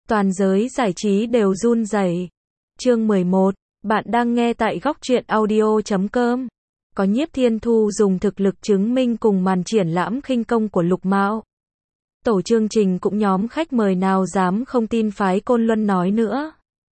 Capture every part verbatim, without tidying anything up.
Toàn giới giải trí đều run rẩy. Chương mười một, bạn đang nghe tại góc truyện audio chấm com. Có Nhiếp Thiên Thu dùng thực lực chứng minh cùng màn triển lãm khinh công của Lục Mạo. Tổ chương trình cũng nhóm khách mời nào dám không tin phái Côn Luân nói nữa.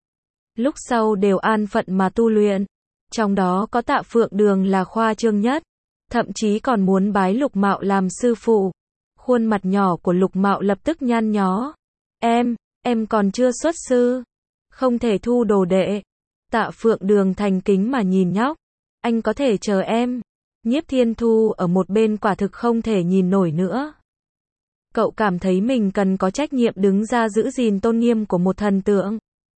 Lúc sau đều an phận mà tu luyện. Trong đó có Tạ Phượng Đường là khoa trương nhất. Thậm chí còn muốn bái Lục Mạo làm sư phụ. Khuôn mặt nhỏ của Lục Mạo lập tức nhăn nhó. Em, em còn chưa xuất sư. Không thể thu đồ đệ. Tạ Phượng Đường thành kính mà nhìn nhóc. Anh có thể chờ em. Nhiếp Thiên Thu ở một bên quả thực không thể nhìn nổi nữa. Cậu cảm thấy mình cần có trách nhiệm đứng ra giữ gìn tôn nghiêm của một thần tượng.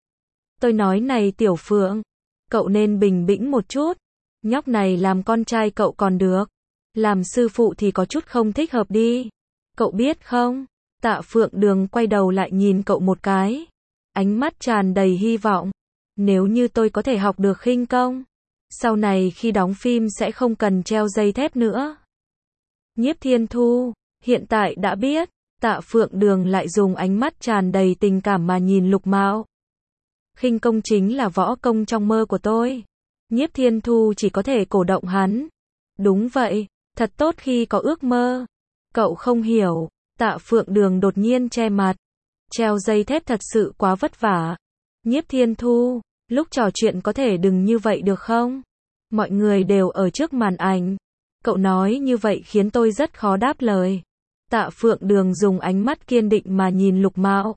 Tôi nói này Tiểu Phượng, cậu nên bình tĩnh một chút. Nhóc này làm con trai cậu còn được. Làm sư phụ thì có chút không thích hợp đi. Cậu biết không? Tạ Phượng Đường quay đầu lại nhìn cậu một cái. Ánh mắt tràn đầy hy vọng. Nếu như tôi có thể học được khinh công, sau này khi đóng phim sẽ không cần treo dây thép nữa. Nhiếp Thiên Thu, hiện tại đã biết. Tạ Phượng Đường lại dùng ánh mắt tràn đầy tình cảm mà nhìn Lục Mạo. Khinh công chính là võ công trong mơ của tôi. Nhiếp Thiên Thu chỉ có thể cổ động hắn. Đúng vậy, thật tốt khi có ước mơ. Cậu không hiểu. Tạ Phượng Đường đột nhiên che mặt. Treo dây thép thật sự quá vất vả. Nhiếp Thiên Thu, lúc trò chuyện có thể đừng như vậy được không? Mọi người đều ở trước màn ảnh. Cậu nói như vậy khiến tôi rất khó đáp lời. Tạ Phượng Đường dùng ánh mắt kiên định mà nhìn Lục Mạo.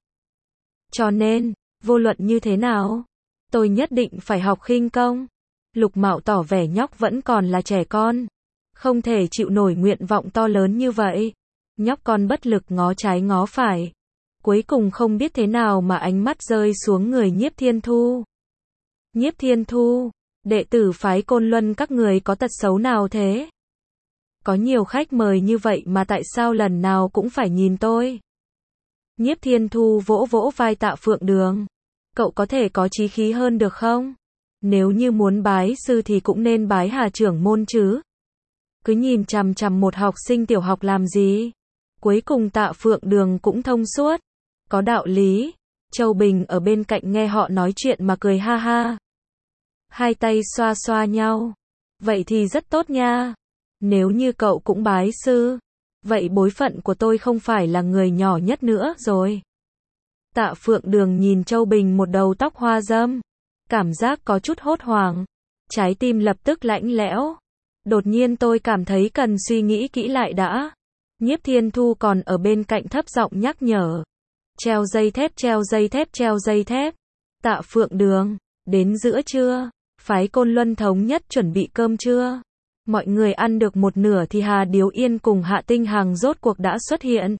Cho nên, vô luận như thế nào, tôi nhất định phải học khinh công. Lục Mạo tỏ vẻ nhóc vẫn còn là trẻ con. Không thể chịu nổi nguyện vọng to lớn như vậy. Nhóc con bất lực ngó trái ngó phải. Cuối cùng không biết thế nào mà ánh mắt rơi xuống người Nhiếp Thiên Thu. Nhiếp Thiên Thu, đệ tử phái Côn Luân các người có tật xấu nào thế? Có nhiều khách mời như vậy mà tại sao lần nào cũng phải nhìn tôi? Nhiếp Thiên Thu vỗ vỗ vai Tạ Phượng Đường. Cậu có thể có chí khí hơn được không? Nếu như muốn bái sư thì cũng nên bái Hà trưởng môn chứ. Cứ nhìn chằm chằm một học sinh tiểu học làm gì? Cuối cùng Tạ Phượng Đường cũng thông suốt. Có đạo lý. Châu Bình ở bên cạnh nghe họ nói chuyện mà cười ha ha. Hai tay xoa xoa nhau. Vậy thì rất tốt nha. Nếu như cậu cũng bái sư, vậy bối phận của tôi không phải là người nhỏ nhất nữa rồi. Tạ Phượng Đường nhìn Châu Bình một đầu tóc hoa râm. Cảm giác có chút hốt hoảng. Trái tim lập tức lạnh lẽo. Đột nhiên tôi cảm thấy cần suy nghĩ kỹ lại đã. Nhiếp Thiên Thu còn ở bên cạnh thấp giọng nhắc nhở. Treo dây thép, treo dây thép, treo dây thép. Tạ Phượng Đường, đến giữa trưa, phái Côn Luân thống nhất chuẩn bị cơm trưa. Mọi người ăn được một nửa thì Hà Điếu Yên cùng Hạ Tinh Hằng rốt cuộc đã xuất hiện.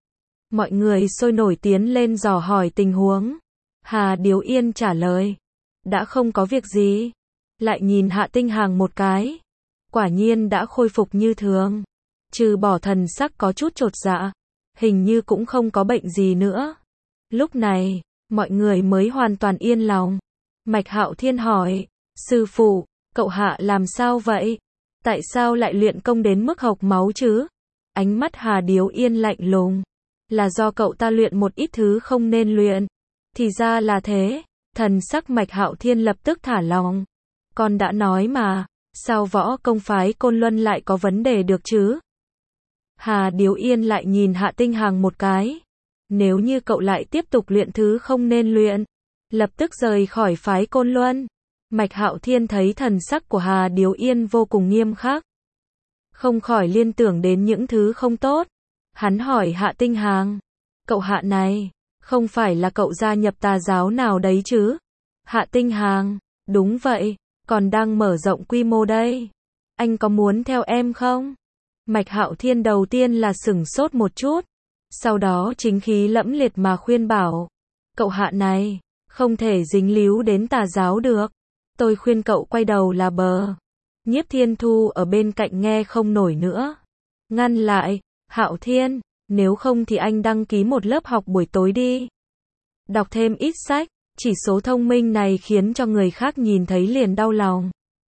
Mọi người sôi nổi tiến lên dò hỏi tình huống. Hà Điếu Yên trả lời. Đã không có việc gì. Lại nhìn Hạ Tinh Hằng một cái. Quả nhiên đã khôi phục như thường. Trừ bỏ thần sắc có chút chột dạ. Hình như cũng không có bệnh gì nữa. Lúc này, mọi người mới hoàn toàn yên lòng. Mạch Hạo Thiên hỏi. Sư phụ, cậu Hạ làm sao vậy? Tại sao lại luyện công đến mức hộc máu chứ? Ánh mắt Hà Điếu Yên lạnh lùng. Là do cậu ta luyện một ít thứ không nên luyện. Thì ra là thế. Thần sắc Mạch Hạo Thiên lập tức thả lòng. Con đã nói mà. Sao võ công phái Côn Luân lại có vấn đề được chứ? Hà Điếu Yên lại nhìn Hạ Tinh Hằng một cái. Nếu như cậu lại tiếp tục luyện thứ không nên luyện, lập tức rời khỏi phái Côn Luân. Mạch Hạo Thiên thấy thần sắc của Hà Điếu Yên vô cùng nghiêm khắc. Không khỏi liên tưởng đến những thứ không tốt. Hắn hỏi Hạ Tinh Hằng. Cậu Hạ này, không phải là cậu gia nhập tà giáo nào đấy chứ? Hạ Tinh Hằng, đúng vậy, còn đang mở rộng quy mô đây. Anh có muốn theo em không? Mạch Hạo Thiên đầu tiên là sửng sốt một chút. Sau đó chính khí lẫm liệt mà khuyên bảo. Cậu Hạ này, không thể dính líu đến tà giáo được. Tôi khuyên cậu quay đầu là bờ. Nhiếp Thiên Thu ở bên cạnh nghe không nổi nữa. Ngăn lại, Hạo Thiên, nếu không thì anh đăng ký một lớp học buổi tối đi. Đọc thêm ít sách, chỉ số thông minh này khiến cho người khác nhìn thấy liền đau lòng.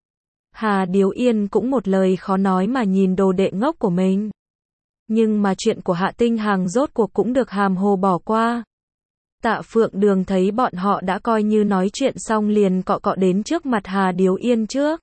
Hà Điếu Yên cũng một lời khó nói mà nhìn đồ đệ ngốc của mình. Nhưng mà chuyện của Hạ Tinh Hằng rốt cuộc cũng được hàm hồ bỏ qua. Tạ Phượng Đường thấy bọn họ đã coi như nói chuyện xong liền cọ cọ đến trước mặt Hà Điếu Yên trước.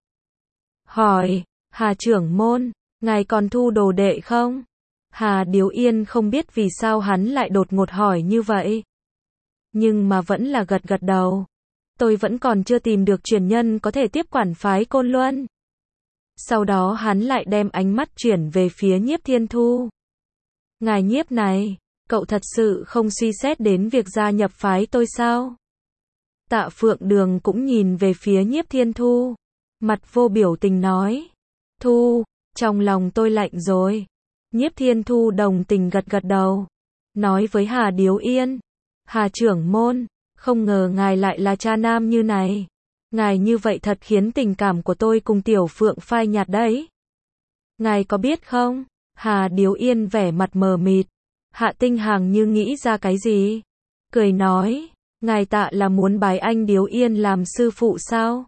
Hỏi, Hà trưởng môn, ngài còn thu đồ đệ không? Hà Điếu Yên không biết vì sao hắn lại đột ngột hỏi như vậy. Nhưng mà vẫn là gật gật đầu. Tôi vẫn còn chưa tìm được truyền nhân có thể tiếp quản phái Côn Luân. Sau đó hắn lại đem ánh mắt chuyển về phía Nhiếp Thiên Thu. Ngài Nhiếp này, cậu thật sự không suy xét đến việc gia nhập phái tôi sao? Tạ Phượng Đường cũng nhìn về phía Nhiếp Thiên Thu. Mặt vô biểu tình nói. Thu, trong lòng tôi lạnh rồi. Nhiếp Thiên Thu đồng tình gật gật đầu. Nói với Hà Điếu Yên. Hà trưởng môn, không ngờ ngài lại là cha nam như này. Ngài như vậy thật khiến tình cảm của tôi cùng Tiểu Phượng phai nhạt đấy. Ngài có biết không? Hà Điếu Yên vẻ mặt mờ mịt. Hạ Tinh Hằng như nghĩ ra cái gì? Cười nói, ngài Tạ là muốn bái anh Điếu Yên làm sư phụ sao?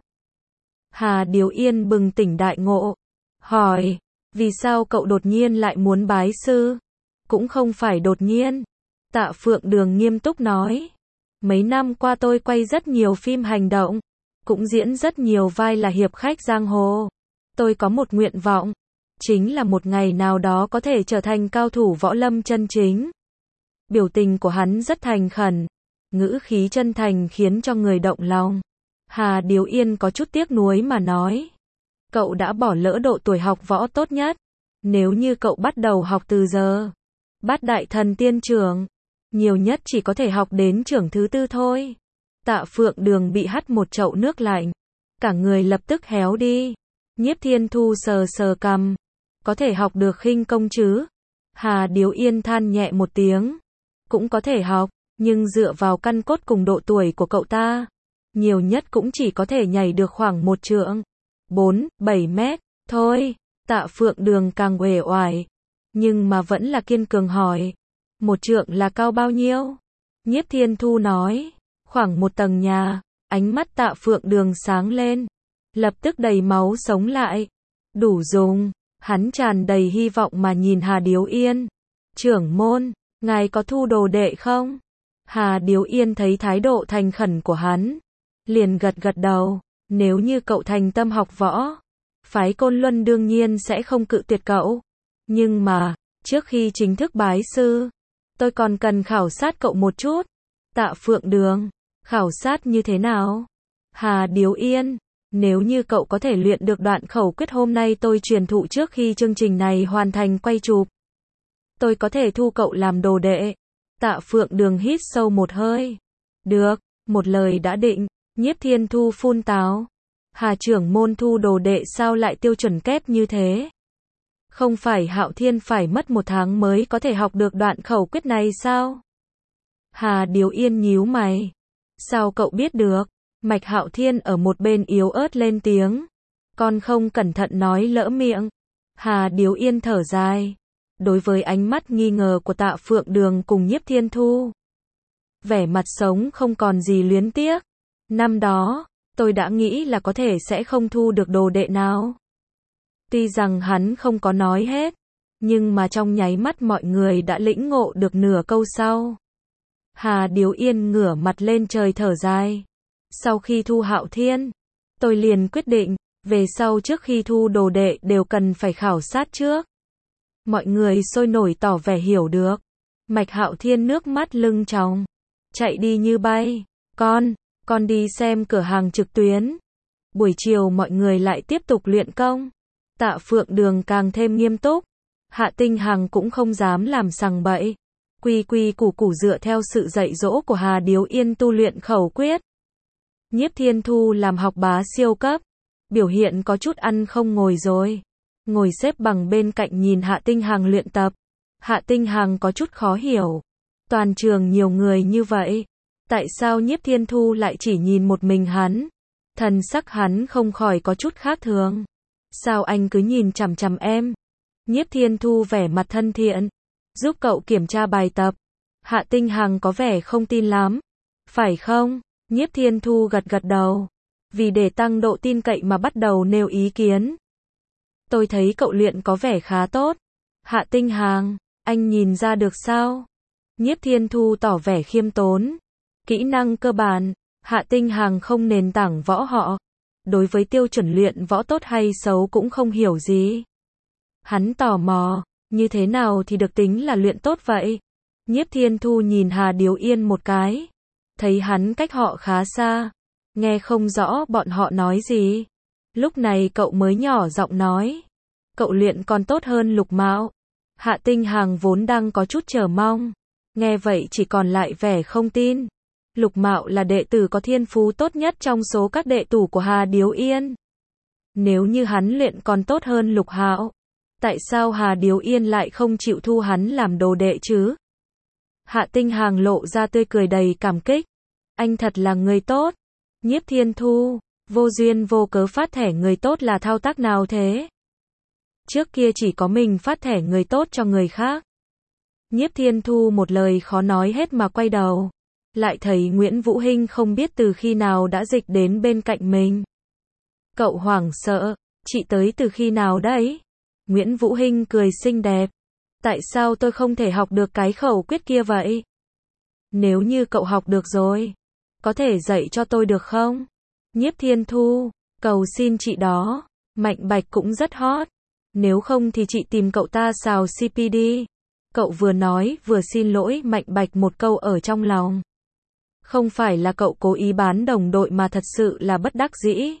Hà Điếu Yên bừng tỉnh đại ngộ. Hỏi, vì sao cậu đột nhiên lại muốn bái sư? Cũng không phải đột nhiên. Tạ Phượng Đường nghiêm túc nói. Mấy năm qua tôi quay rất nhiều phim hành động. Cũng diễn rất nhiều vai là hiệp khách giang hồ. Tôi có một nguyện vọng. Chính là một ngày nào đó có thể trở thành cao thủ võ lâm chân chính. Biểu tình của hắn rất thành khẩn. Ngữ khí chân thành khiến cho người động lòng. Hà Điếu Yên có chút tiếc nuối mà nói. Cậu đã bỏ lỡ độ tuổi học võ tốt nhất. Nếu như cậu bắt đầu học từ giờ. Bát đại thần tiên trưởng. Nhiều nhất chỉ có thể học đến trưởng thứ tư thôi. Tạ Phượng Đường bị hắt một chậu nước lạnh. Cả người lập tức héo đi. Nhiếp Thiên Thu sờ sờ cằm. Có thể học được khinh công chứ? Hà Điếu Yên than nhẹ một tiếng. Cũng có thể học, nhưng dựa vào căn cốt cùng độ tuổi của cậu ta. Nhiều nhất cũng chỉ có thể nhảy được khoảng một trượng. Bốn, bảy mét, thôi. Tạ Phượng Đường càng uể oải. Nhưng mà vẫn là kiên cường hỏi. Một trượng là cao bao nhiêu? Nhiếp Thiên Thu nói. Khoảng một tầng nhà. Ánh mắt Tạ Phượng Đường sáng lên. Lập tức đầy máu sống lại. Đủ dùng. Hắn tràn đầy hy vọng mà nhìn Hà Điếu Yên. Trưởng môn, ngài có thu đồ đệ không? Hà Điếu Yên thấy thái độ thành khẩn của hắn. Liền gật gật đầu. Nếu như cậu thành tâm học võ, phái Côn Luân đương nhiên sẽ không cự tuyệt cậu. Nhưng mà, trước khi chính thức bái sư, tôi còn cần khảo sát cậu một chút. Tạ Phượng Đường, khảo sát như thế nào? Hà Điếu Yên, nếu như cậu có thể luyện được đoạn khẩu quyết hôm nay tôi truyền thụ trước khi chương trình này hoàn thành quay chụp, tôi có thể thu cậu làm đồ đệ. Tạ Phượng Đường hít sâu một hơi. Được, một lời đã định. Nhiếp Thiên Thu phun táo. Hà trưởng môn thu đồ đệ sao lại tiêu chuẩn kép như thế? Không phải Hạo Thiên phải mất một tháng mới có thể học được đoạn khẩu quyết này sao? Hà Điếu Yên nhíu mày. Sao cậu biết được? Mạch Hạo Thiên ở một bên yếu ớt lên tiếng. Con không cẩn thận nói lỡ miệng. Hà Điếu Yên thở dài. Đối với ánh mắt nghi ngờ của Tạ Phượng Đường cùng Nhiếp Thiên Thu, vẻ mặt sống không còn gì luyến tiếc. Năm đó, tôi đã nghĩ là có thể sẽ không thu được đồ đệ nào. Tuy rằng hắn không có nói hết, nhưng mà trong nháy mắt mọi người đã lĩnh ngộ được nửa câu sau. Hà Điếu Yên ngửa mặt lên trời thở dài. Sau khi thu Hạo Thiên, tôi liền quyết định, về sau trước khi thu đồ đệ đều cần phải khảo sát trước. Mọi người sôi nổi tỏ vẻ hiểu được. Mạch Hạo Thiên nước mắt lưng tròng, chạy đi như bay. Con, con đi xem cửa hàng trực tuyến. Buổi chiều mọi người lại tiếp tục luyện công. Tạ Phượng Đường càng thêm nghiêm túc. Hạ Tinh Hằng cũng không dám làm sằng bậy. Quy quy củ củ dựa theo sự dạy dỗ của Hà Điếu Yên tu luyện khẩu quyết. Nhiếp Thiên Thu làm học bá siêu cấp. Biểu hiện có chút ăn không ngồi rồi. Ngồi xếp bằng bên cạnh nhìn Hạ Tinh Hằng luyện tập. Hạ Tinh Hằng có chút khó hiểu. Toàn trường nhiều người như vậy. Tại sao Nhiếp Thiên Thu lại chỉ nhìn một mình hắn? Thần sắc hắn không khỏi có chút khác thường. Sao anh cứ nhìn chằm chằm em? Nhiếp Thiên Thu vẻ mặt thân thiện. Giúp cậu kiểm tra bài tập. Hạ Tinh Hằng có vẻ không tin lắm. Phải không? Nhiếp Thiên Thu gật gật đầu. Vì để tăng độ tin cậy mà bắt đầu nêu ý kiến. Tôi thấy cậu luyện có vẻ khá tốt. Hạ Tinh Hằng, anh nhìn ra được sao? Nhiếp Thiên Thu tỏ vẻ khiêm tốn. Kỹ năng cơ bản, Hạ Tinh Hằng không nền tảng võ họ. Đối với tiêu chuẩn luyện võ tốt hay xấu cũng không hiểu gì. Hắn tò mò, như thế nào thì được tính là luyện tốt vậy? Nhiếp Thiên Thu nhìn Hà Điếu Yên một cái. Thấy hắn cách họ khá xa. Nghe không rõ bọn họ nói gì. Lúc này cậu mới nhỏ giọng nói. Cậu luyện còn tốt hơn Lục Mạo. Hạ Tinh Hằng vốn đang có chút chờ mong. Nghe vậy chỉ còn lại vẻ không tin. Lục Mạo là đệ tử có thiên phú tốt nhất trong số các đệ tử của Hà Điếu Yên. Nếu như hắn luyện còn tốt hơn Lục Hạo, tại sao Hà Điếu Yên lại không chịu thu hắn làm đồ đệ chứ? Hạ Tinh Hằng lộ ra tươi cười đầy cảm kích. Anh thật là người tốt. Nhiếp Thiên Thu, vô duyên vô cớ phát thẻ người tốt là thao tác nào thế? Trước kia chỉ có mình phát thẻ người tốt cho người khác. Nhiếp Thiên Thu một lời khó nói hết mà quay đầu. Lại thấy Nguyễn Vũ Hinh không biết từ khi nào đã dịch đến bên cạnh mình. Cậu hoảng sợ, chị tới từ khi nào đấy? Nguyễn Vũ Hinh cười xinh đẹp. Tại sao tôi không thể học được cái khẩu quyết kia vậy? Nếu như cậu học được rồi, có thể dạy cho tôi được không? Nhiếp Thiên Thu, cầu xin chị đó. Mạnh Bạch cũng rất hot. Nếu không thì chị tìm cậu ta xào xê pê đi. Cậu vừa nói vừa xin lỗi Mạnh Bạch một câu ở trong lòng. Không phải là cậu cố ý bán đồng đội mà thật sự là bất đắc dĩ.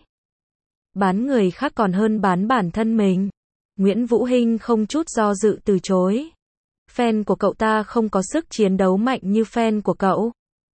Bán người khác còn hơn bán bản thân mình. Nguyễn Vũ Hinh không chút do dự từ chối. Fan của cậu ta không có sức chiến đấu mạnh như fan của cậu.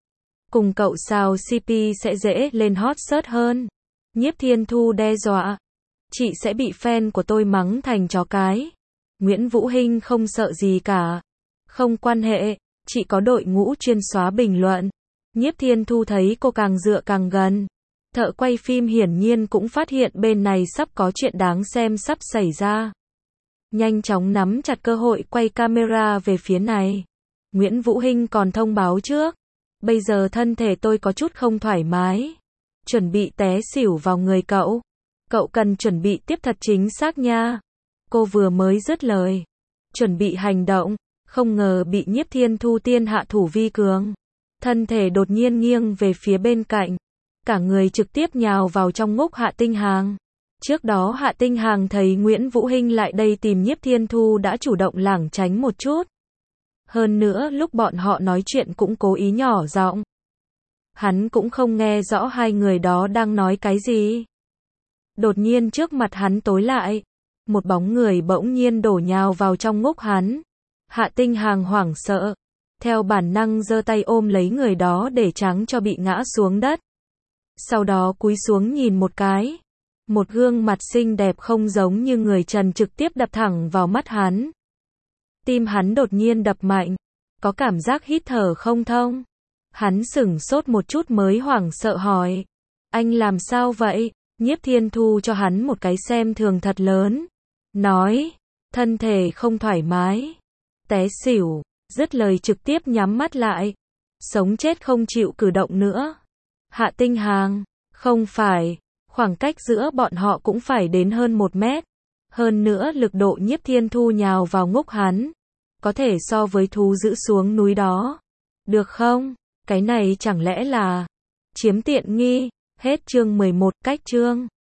Cùng cậu xào xê pê sẽ dễ lên hot search hơn. Nhiếp Thiên Thu đe dọa. Chị sẽ bị fan của tôi mắng thành chó cái. Nguyễn Vũ Hinh không sợ gì cả. Không quan hệ, chị có đội ngũ chuyên xóa bình luận. Nhiếp Thiên Thu thấy cô càng dựa càng gần. Thợ quay phim hiển nhiên cũng phát hiện bên này sắp có chuyện đáng xem sắp xảy ra. Nhanh chóng nắm chặt cơ hội quay camera về phía này. Nguyễn Vũ Hinh còn thông báo trước. Bây giờ thân thể tôi có chút không thoải mái. Chuẩn bị té xỉu vào người cậu. Cậu cần chuẩn bị tiếp thật chính xác nha. Cô vừa mới dứt lời. Chuẩn bị hành động. Không ngờ bị Nhiếp Thiên Thu tiên hạ thủ vi cường. Thân thể đột nhiên nghiêng về phía bên cạnh. Cả người trực tiếp nhào vào trong ngốc Hạ Tinh Hằng. Trước đó Hạ Tinh Hằng thấy Nguyễn Vũ Hinh lại đây tìm Nhiếp Thiên Thu đã chủ động lảng tránh một chút. Hơn nữa lúc bọn họ nói chuyện cũng cố ý nhỏ giọng. Hắn cũng không nghe rõ hai người đó đang nói cái gì. Đột nhiên trước mặt hắn tối lại. Một bóng người bỗng nhiên đổ nhào vào trong ngốc hắn. Hạ Tinh Hằng hoảng sợ. Theo bản năng giơ tay ôm lấy người đó để tránh cho bị ngã xuống đất. Sau đó cúi xuống nhìn một cái. Một gương mặt xinh đẹp không giống như người trần trực tiếp đập thẳng vào mắt hắn. Tim hắn đột nhiên đập mạnh. Có cảm giác hít thở không thông. Hắn sửng sốt một chút mới hoảng sợ hỏi. Anh làm sao vậy? Nhiếp Thiên Thu cho hắn một cái xem thường thật lớn. Nói. Thân thể không thoải mái. Té xỉu. Dứt lời trực tiếp nhắm mắt lại. Sống chết không chịu cử động nữa. Hạ Tinh Hằng. Không phải. Khoảng cách giữa bọn họ cũng phải đến hơn một mét. Hơn nữa lực độ Nhiếp Thiên Thu nhào vào ngốc hắn. Có thể so với thú giữ xuống núi đó. Được không? Cái này chẳng lẽ là chiếm tiện nghi. Hết chương mười một cách chương.